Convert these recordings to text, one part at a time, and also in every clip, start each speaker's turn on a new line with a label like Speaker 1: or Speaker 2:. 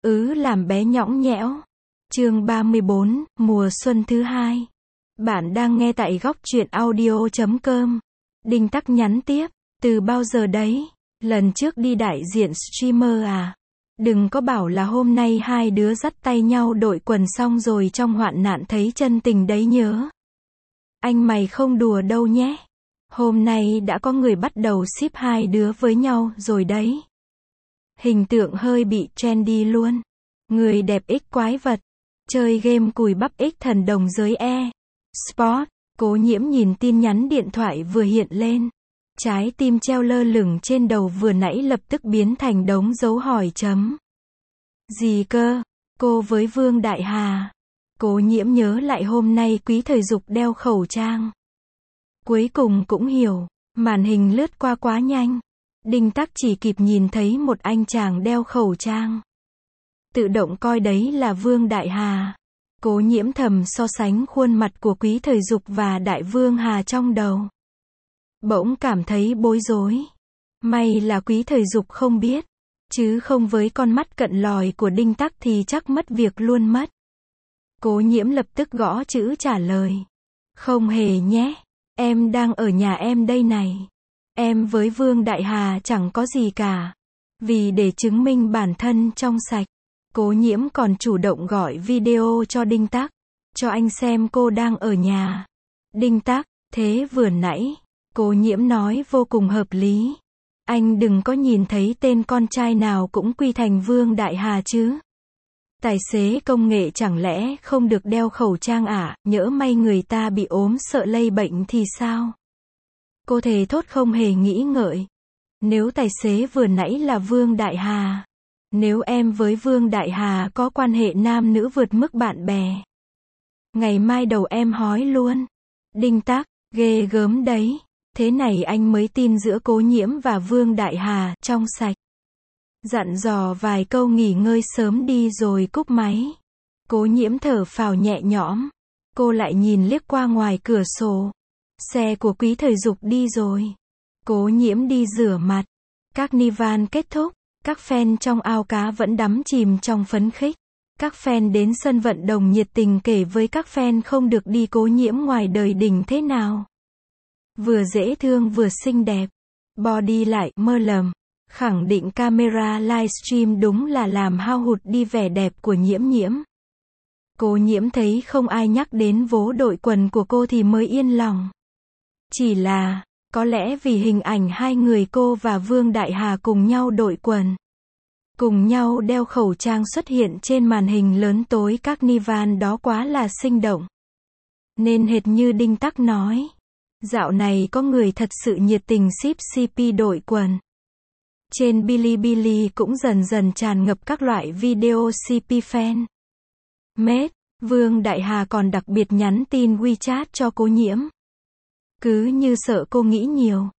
Speaker 1: Làm bé nhõng nhẽo. Chương 34, mùa xuân thứ hai. Bạn đang nghe tại góc truyện audio.com. Đinh Tắc nhắn tiếp, từ bao giờ đấy? Lần trước đi đại diện streamer à? Đừng có bảo là hôm nay hai đứa dắt tay nhau đội quần xong rồi trong hoạn nạn thấy chân tình đấy nhớ. Anh mày không đùa đâu nhé. Hôm nay đã có người bắt đầu ship hai đứa với nhau rồi đấy. Hình tượng hơi bị trendy luôn. Người đẹp ích quái vật. Chơi game cùi bắp ích thần đồng giới Sport. Cố Nhiễm nhìn tin nhắn điện thoại vừa hiện lên. Trái tim treo lơ lửng trên đầu vừa nãy lập tức biến thành đống dấu hỏi chấm. Gì cơ? Cô với Vương Đại Hà. Cố Nhiễm nhớ lại hôm nay Quý Thời Dục đeo khẩu trang. Cuối cùng cũng hiểu, màn hình lướt qua quá nhanh. Đinh Tắc chỉ kịp nhìn thấy một anh chàng đeo khẩu trang. Tự động coi đấy là Vương Đại Hà. Cố Nhiễm thầm so sánh khuôn mặt của Quý Thời Dục và Đại Vương Hà trong đầu. Bỗng cảm thấy bối rối. May là Quý Thời Dục không biết. Chứ không với con mắt cận lòi của Đinh Tắc thì chắc mất việc luôn mất. Cố Nhiễm lập tức gõ chữ trả lời. Không hề nhé. Em đang ở nhà em đây này. Em với Vương Đại Hà chẳng có gì cả. Vì để chứng minh bản thân trong sạch, Cố Nhiễm còn chủ động gọi video cho Đinh Tắc. Cho anh xem cô đang ở nhà. Đinh Tắc, thế vừa nãy, Cố Nhiễm nói vô cùng hợp lý. Anh đừng có nhìn thấy tên con trai nào cũng quy thành Vương Đại Hà chứ. Tài xế công nghệ chẳng lẽ không được đeo khẩu trang à, nhỡ may người ta bị ốm sợ lây bệnh thì sao? Cô thề thốt không hề nghĩ ngợi. Nếu tài xế vừa nãy là Vương Đại Hà. Nếu em với Vương Đại Hà có quan hệ nam nữ vượt mức bạn bè. Ngày mai đầu em hói luôn. Đinh Tắc, ghê gớm đấy. Thế này anh mới tin giữa Cố Nhiễm và Vương Đại Hà, trong sạch. Dặn dò vài câu nghỉ ngơi sớm đi rồi cúp máy. Cố Nhiễm thở phào nhẹ nhõm. Cô lại nhìn liếc qua ngoài cửa sổ. Xe của Quý Thời Dục đi rồi. Cố Nhiễm đi rửa mặt. Carnival kết thúc. Các fan trong ao cá vẫn đắm chìm trong phấn khích. Các fan đến sân vận động nhiệt tình kể với các fan không được đi Cố Nhiễm ngoài đời đỉnh thế nào. Vừa dễ thương vừa xinh đẹp. Body lại mơ lầm. Khẳng định camera livestream đúng là làm hao hụt đi vẻ đẹp của Nhiễm Nhiễm. Cố Nhiễm thấy không ai nhắc đến vố đội quần của cô thì mới yên lòng. Chỉ là, có lẽ vì hình ảnh hai người cô và Vương Đại Hà cùng nhau đội quần, cùng nhau đeo khẩu trang xuất hiện trên màn hình lớn tối Carnival đó quá là sinh động. Nên hệt như Đinh Tắc nói, dạo này có người thật sự nhiệt tình ship CP đội quần. Trên Bilibili cũng dần dần tràn ngập các loại video CP fan. Mết, Vương Đại Hà còn đặc biệt nhắn tin WeChat cho Cố Nhiễm. Cứ như sợ cô nghĩ nhiều.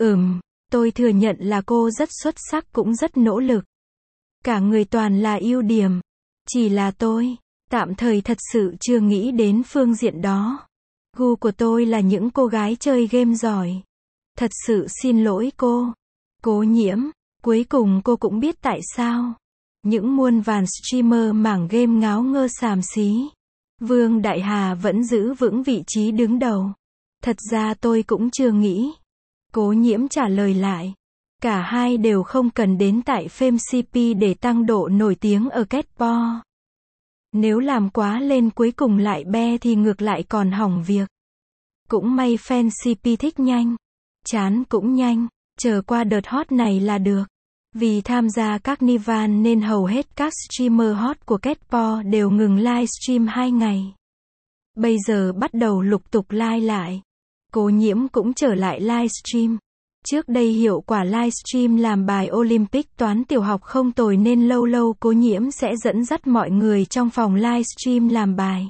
Speaker 1: Tôi thừa nhận là cô rất xuất sắc cũng rất nỗ lực. Cả người toàn là ưu điểm. Chỉ là tôi, tạm thời thật sự chưa nghĩ đến phương diện đó. Gu của tôi là những cô gái chơi game giỏi. Thật sự xin lỗi cô. Cố Nhiễm, cuối cùng cô cũng biết tại sao. Những muôn vàn streamer mảng game ngáo ngơ xàm xí. Vương Đại Hà vẫn giữ vững vị trí đứng đầu. Thật ra tôi cũng chưa nghĩ. Cố Nhiễm trả lời lại. Cả hai đều không cần đến tại Fame CP để tăng độ nổi tiếng ở Catpo. Nếu làm quá lên cuối cùng lại be thì ngược lại còn hỏng việc. Cũng may fan CP thích nhanh. Chán cũng nhanh. Chờ qua đợt hot này là được. Vì tham gia Carnival nên hầu hết các streamer hot của Catpo đều ngừng livestream 2 ngày. Bây giờ bắt đầu lục tục live lại. Cố Nhiễm cũng trở lại livestream. Trước đây hiệu quả livestream làm bài Olympic toán tiểu học không tồi nên lâu lâu Cố Nhiễm sẽ dẫn dắt mọi người trong phòng livestream làm bài.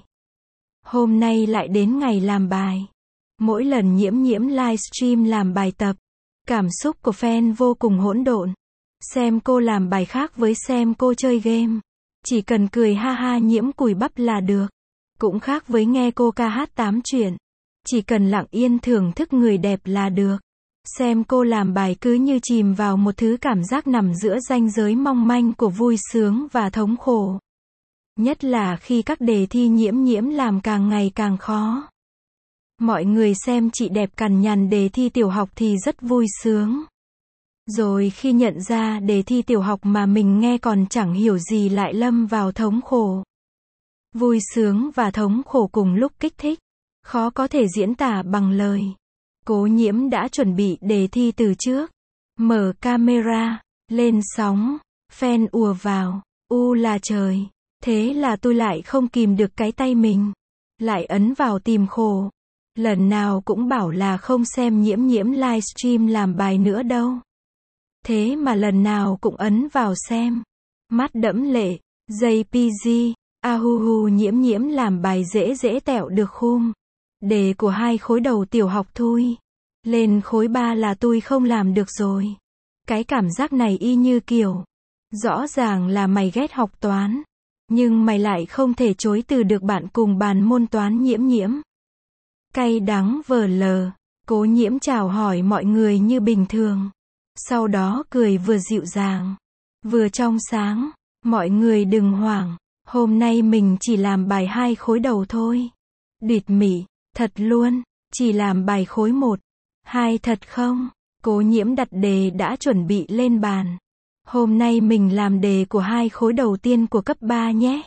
Speaker 1: Hôm nay lại đến ngày làm bài. Mỗi lần Nhiễm Nhiễm livestream làm bài tập, cảm xúc của fan vô cùng hỗn độn. Xem cô làm bài khác với xem cô chơi game. Chỉ cần cười ha ha Nhiễm cùi bắp là được. Cũng khác với nghe cô ca hát tám chuyện. Chỉ cần lặng yên thưởng thức người đẹp là được. Xem cô làm bài cứ như chìm vào một thứ cảm giác nằm giữa ranh giới mong manh của vui sướng và thống khổ. Nhất là khi các đề thi Nhiễm Nhiễm làm càng ngày càng khó. Mọi người xem chị đẹp cằn nhằn đề thi tiểu học thì rất vui sướng. Rồi khi nhận ra đề thi tiểu học mà mình nghe còn chẳng hiểu gì lại lâm vào thống khổ. Vui sướng và thống khổ cùng lúc kích thích. Khó có thể diễn tả bằng lời. Cố Nhiễm đã chuẩn bị đề thi từ trước. Mở camera, lên sóng, fan ùa vào, là trời. Thế là tôi lại không kìm được cái tay mình. Lại ấn vào tìm khổ. Lần nào cũng bảo là không xem Nhiễm Nhiễm livestream làm bài nữa đâu. Thế mà lần nào cũng ấn vào xem. Mắt đẫm lệ, JPG, ahuhu Nhiễm Nhiễm làm bài dễ dễ tẹo được khum. Đề của 2 khối đầu tiểu học thôi. Lên khối 3 là tôi không làm được rồi. Cái cảm giác này y như kiểu. Rõ ràng là mày ghét học toán. Nhưng mày lại không thể chối từ được bạn cùng bàn môn toán Nhiễm Nhiễm. Cay đắng vờ lờ. Cố Nhiễm chào hỏi mọi người như bình thường. Sau đó cười vừa dịu dàng, vừa trong sáng. Mọi người đừng hoảng. Hôm nay mình chỉ làm bài 2 khối đầu thôi. Địt mỉ, thật luôn. Chỉ làm bài khối 1, 2 thật không? Cố Nhiễm đặt đề đã chuẩn bị lên bàn. Hôm nay mình làm đề của 2 khối đầu tiên của cấp 3 nhé.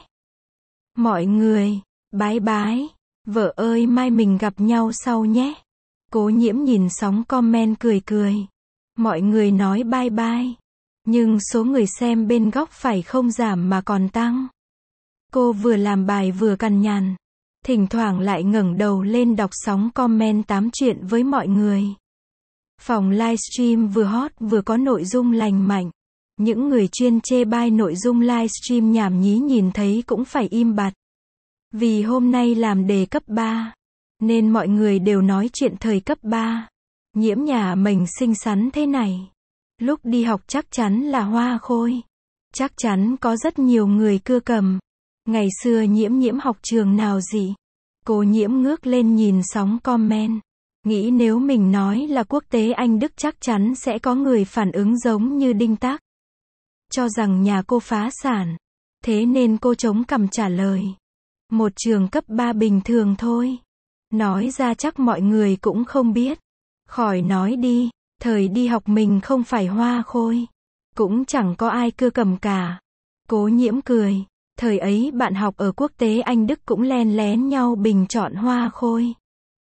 Speaker 1: Mọi người, bái bái. Vợ ơi mai mình gặp nhau sau nhé. Cố Nhiễm nhìn sóng comment cười cười. Mọi người nói bye bye. Nhưng số người xem bên góc phải không giảm mà còn tăng. Cô vừa làm bài vừa cằn nhằn. Thỉnh thoảng lại ngẩng đầu lên đọc sóng comment tám chuyện với mọi người. Phòng livestream vừa hot vừa có nội dung lành mạnh. Những người chuyên chê bai nội dung livestream nhảm nhí nhìn thấy cũng phải im bặt. Vì hôm nay làm đề cấp 3, nên mọi người đều nói chuyện thời cấp 3. Nhiễm nhà mình xinh xắn thế này. Lúc đi học chắc chắn là hoa khôi. Chắc chắn có rất nhiều người cưa cầm. Ngày xưa Nhiễm Nhiễm học trường nào gì? Cố Nhiễm ngước lên nhìn sóng comment. Nghĩ nếu mình nói là quốc tế Anh Đức chắc chắn sẽ có người phản ứng giống như Đinh Tắc. Cho rằng nhà cô phá sản. Thế nên cô chống cằm trả lời. Một trường cấp 3 bình thường thôi. Nói ra chắc mọi người cũng không biết. Khỏi nói đi, thời đi học mình không phải hoa khôi. Cũng chẳng có ai cưa cầm cả. Cố Nhiễm cười. Thời ấy bạn học ở quốc tế Anh Đức cũng len lén nhau bình chọn hoa khôi.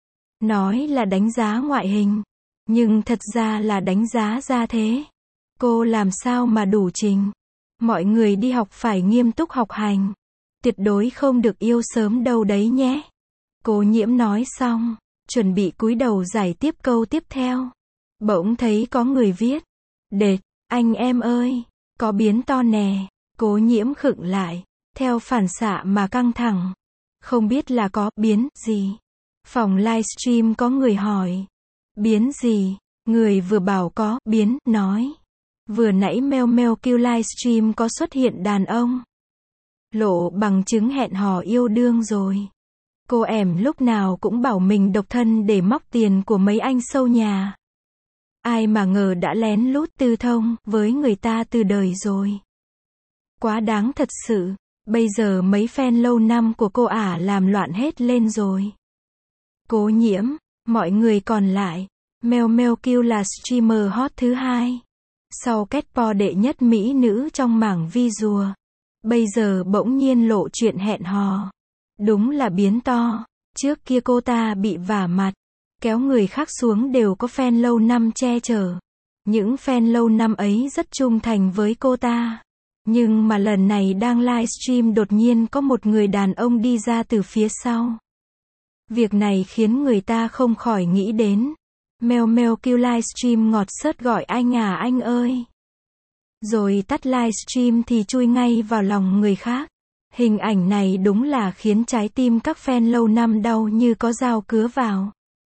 Speaker 1: Nói là đánh giá ngoại hình. Nhưng thật ra là đánh giá ra thế. Cô làm sao mà đủ trình. Mọi người đi học phải nghiêm túc học hành. Tuyệt đối không được yêu sớm đâu đấy nhé. Cố Nhiễm nói xong, chuẩn bị cúi đầu giải tiếp câu tiếp theo. Bỗng thấy có người viết. Đệt, anh em ơi, có biến to nè. Cố Nhiễm khựng lại, theo phản xạ mà căng thẳng. Không biết là có biến gì. Phòng livestream có người hỏi. Biến gì? Người vừa bảo có biến, nói. Vừa nãy Meo Meo kêu livestream có xuất hiện đàn ông. Lộ bằng chứng hẹn hò yêu đương rồi. Cô em lúc nào cũng bảo mình độc thân để móc tiền của mấy anh sâu nhà. Ai mà ngờ đã lén lút tư thông với người ta từ đời rồi. Quá đáng thật sự. Bây giờ mấy fan lâu năm của cô ả làm loạn hết lên rồi. Cố Nhiễm, mọi người còn lại. Meo Meo kêu là streamer hot thứ 2. Sau Catpo đệ nhất mỹ nữ trong mảng visual. Bây giờ bỗng nhiên lộ chuyện hẹn hò. Đúng là biến to. Trước kia cô ta bị vả mặt. Kéo người khác xuống đều có fan lâu năm che chở. Những fan lâu năm ấy rất trung thành với cô ta. Nhưng mà lần này đang livestream đột nhiên có một người đàn ông đi ra từ phía sau. Việc này khiến người ta không khỏi nghĩ đến. Meo Meo kêu livestream ngọt xớt gọi anh à anh ơi. Rồi tắt livestream thì chui ngay vào lòng người khác. Hình ảnh này đúng là khiến trái tim các fan lâu năm đau như có dao cứa vào.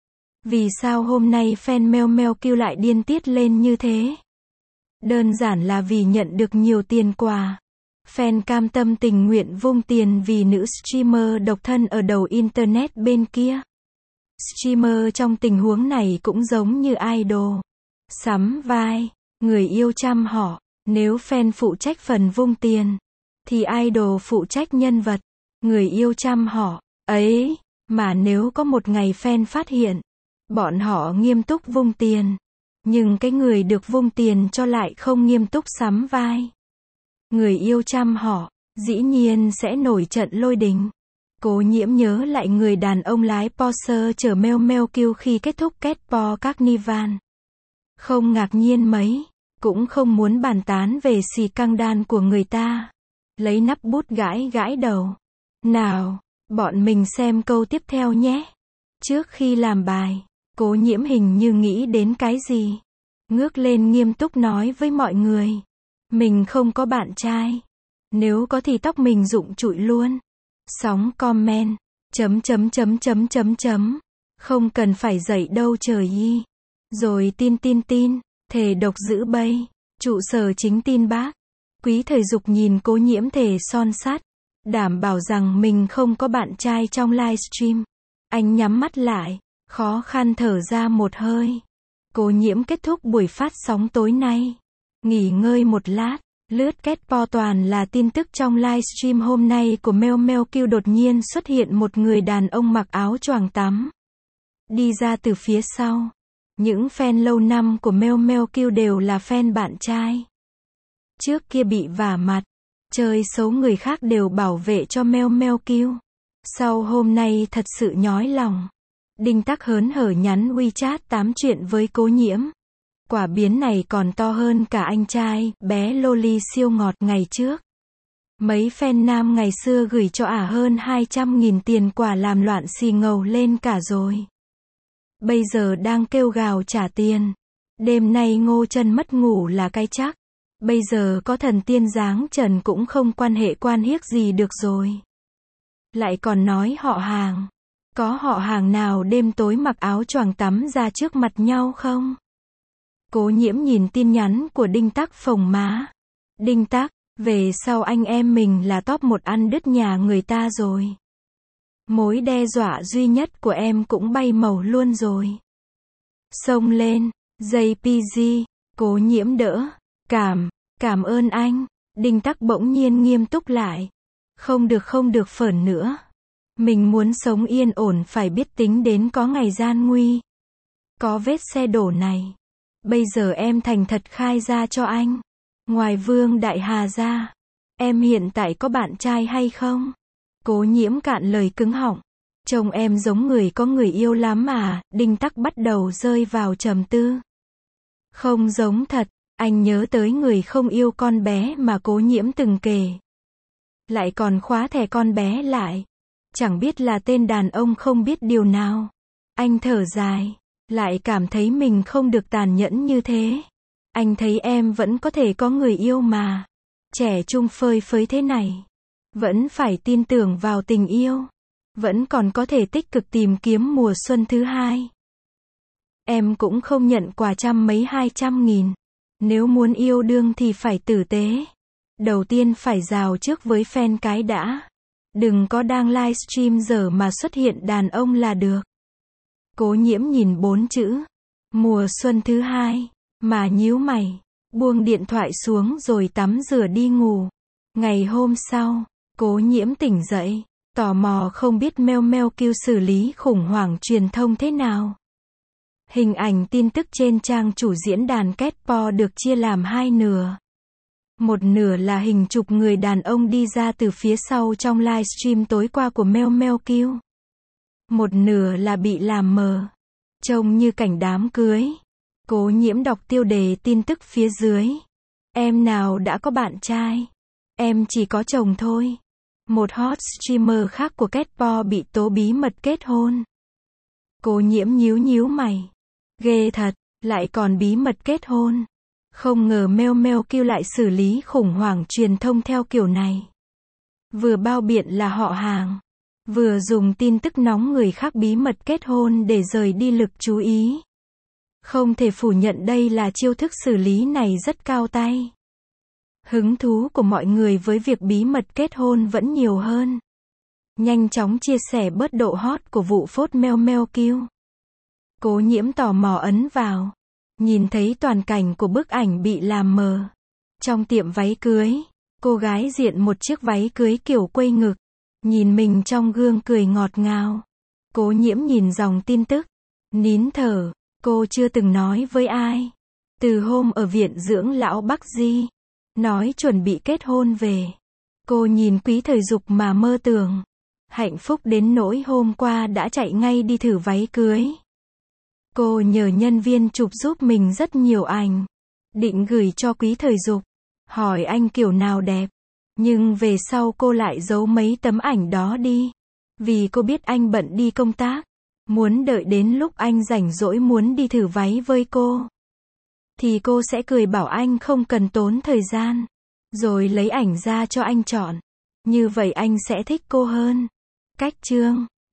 Speaker 1: Vì sao hôm nay fan Meo Meo kêu lại điên tiết lên như thế? Đơn giản là vì nhận được nhiều tiền quà. Fan cam tâm tình nguyện vung tiền vì nữ streamer độc thân ở đầu internet bên kia. Streamer trong tình huống này cũng giống như idol. Sắm vai, người yêu chăm họ. Nếu fan phụ trách phần vung tiền, thì idol phụ trách nhân vật, người yêu chăm họ. Ấy, mà nếu có một ngày fan phát hiện, bọn họ nghiêm túc vung tiền, nhưng cái người được vung tiền cho lại không nghiêm túc sắm vai, người yêu chăm họ, dĩ nhiên sẽ nổi trận lôi đình. Cố Nhiễm nhớ lại người đàn ông lái Porsche chở Meo Meo Kiêu khi kết thúc Catpo Carnival. Không ngạc nhiên mấy, cũng không muốn bàn tán về xì căng đan của người ta. Lấy nắp bút gãi gãi đầu. Nào, bọn mình xem câu tiếp theo nhé. Trước khi làm bài, Cố Nhiễm hình như nghĩ đến cái gì. Ngước lên nghiêm túc nói với mọi người. Mình không có bạn trai. Nếu có thì tóc mình rụng trụi luôn. Sóng comment. Chấm. Không cần phải dậy đâu trời y. Rồi tin. Thề độc giữ bay. Trụ sở chính tin bác. Quý Thời Dục nhìn Cố Nhiễm thề son sắt. Đảm bảo rằng mình không có bạn trai trong livestream. Anh nhắm mắt lại. Khó khăn thở ra một hơi. Cố Nhiễm kết thúc buổi phát sóng tối nay. Nghỉ ngơi một lát. Lướt Catpo toàn là tin tức trong livestream hôm nay của Meo Meo Kiêu. Đột nhiên xuất hiện một người đàn ông mặc áo choàng tắm. Đi ra từ phía sau. Những fan lâu năm của Meo Meo Kiêu đều là fan bạn trai. Trước kia bị vả mặt, chơi xấu người khác đều bảo vệ cho Meo Meo Kiêu. Sau hôm nay thật sự nhói lòng. Đinh Tắc hớn hở nhắn WeChat tám chuyện với Cố Nhiễm. Quả biến này còn to hơn cả anh trai, bé Loli siêu ngọt ngày trước. Mấy fan nam ngày xưa gửi cho hơn 200.000 tiền quà làm loạn xì ngầu lên cả rồi. Bây giờ đang kêu gào trả tiền. Đêm nay Ngô Chân mất ngủ là cái chắc. Bây giờ có thần tiên dáng trần cũng không quan hệ quan hiếc gì được rồi. Lại còn nói họ hàng. Có họ hàng nào đêm tối mặc áo choàng tắm ra trước mặt nhau không? Cố Nhiễm nhìn tin nhắn của Đinh Tắc phồng má. Đinh Tắc, về sau anh em mình là top 1 ăn đứt nhà người ta rồi. Mối đe dọa duy nhất của em cũng bay màu luôn rồi. Xông lên, JPG, Cố Nhiễm đỡ. Cảm ơn anh. Đinh Tắc bỗng nhiên nghiêm túc lại. Không được phởn nữa. Mình muốn sống yên ổn phải biết tính đến có ngày gian nguy. Có vết xe đổ này. Bây giờ em thành thật khai ra cho anh. Ngoài Vương Đại Hà ra, em hiện tại có bạn trai hay không? Cố Nhiễm cạn lời cứng họng. Trông em giống người có người yêu lắm à? Đinh Tắc bắt đầu rơi vào trầm tư. Không giống thật. Anh nhớ tới người không yêu con bé mà Cố Nhiễm từng kể. Lại còn khóa thẻ con bé lại. Chẳng biết là tên đàn ông không biết điều nào. Anh thở dài. Lại cảm thấy mình không được tàn nhẫn như thế. Anh thấy em vẫn có thể có người yêu mà. Trẻ trung phơi phới thế này. Vẫn phải tin tưởng vào tình yêu. Vẫn còn có thể tích cực tìm kiếm mùa xuân thứ hai. Em cũng không nhận quà trăm mấy 200.000. Nếu muốn yêu đương thì phải tử tế. Đầu tiên phải rào trước với fan cái đã. Đừng có đang livestream giờ mà xuất hiện đàn ông là được. Cố Nhiễm nhìn 4 chữ. Mùa xuân thứ hai. Mà nhíu mày. Buông điện thoại xuống rồi tắm rửa đi ngủ. Ngày hôm sau, Cố Nhiễm tỉnh dậy. Tò mò không biết Meo Meo Kiêu xử lý khủng hoảng truyền thông thế nào. Hình ảnh tin tức trên trang chủ diễn đàn Catpo được chia làm hai nửa. Một nửa là hình chụp người đàn ông đi ra từ phía sau trong livestream tối qua của Meo Meo Kiêu. Một nửa là bị làm mờ. Trông như cảnh đám cưới. Cố Nhiễm đọc tiêu đề tin tức phía dưới. Em nào đã có bạn trai? Em chỉ có chồng thôi. Một hot streamer khác của Catpo bị tố bí mật kết hôn. Cố Nhiễm nhíu mày. Ghê thật, lại còn bí mật kết hôn. Không ngờ Meo Meo Kiêu lại xử lý khủng hoảng truyền thông theo kiểu này. Vừa bao biện là họ hàng, vừa dùng tin tức nóng người khác bí mật kết hôn để rời đi lực chú ý. Không thể phủ nhận đây là chiêu thức xử lý này rất cao tay. Hứng thú của mọi người với việc bí mật kết hôn vẫn nhiều hơn nhanh chóng chia sẻ bớt độ hot của vụ phốt meo meo kill. Cố Nhiễm tò mò ấn vào. Nhìn thấy toàn cảnh của bức ảnh bị làm mờ. Trong tiệm váy cưới, cô gái diện một chiếc váy cưới kiểu quây ngực. Nhìn mình trong gương cười ngọt ngào. Cố Nhiễm nhìn dòng tin tức. Nín thở, cô chưa từng nói với ai. Từ hôm ở viện dưỡng lão Bắc Di, nói chuẩn bị kết hôn về. Cô nhìn Quý Thời Dục mà mơ tưởng. Hạnh phúc đến nỗi hôm qua đã chạy ngay đi thử váy cưới. Cô nhờ nhân viên chụp giúp mình rất nhiều ảnh. Định gửi cho Quý Thời Dục. Hỏi anh kiểu nào đẹp. Nhưng về sau cô lại giấu mấy tấm ảnh đó đi. Vì cô biết anh bận đi công tác. Muốn đợi đến lúc anh rảnh rỗi muốn đi thử váy với cô. Thì cô sẽ cười bảo anh không cần tốn thời gian. Rồi lấy ảnh ra cho anh chọn. Như vậy anh sẽ thích cô hơn. Cách chương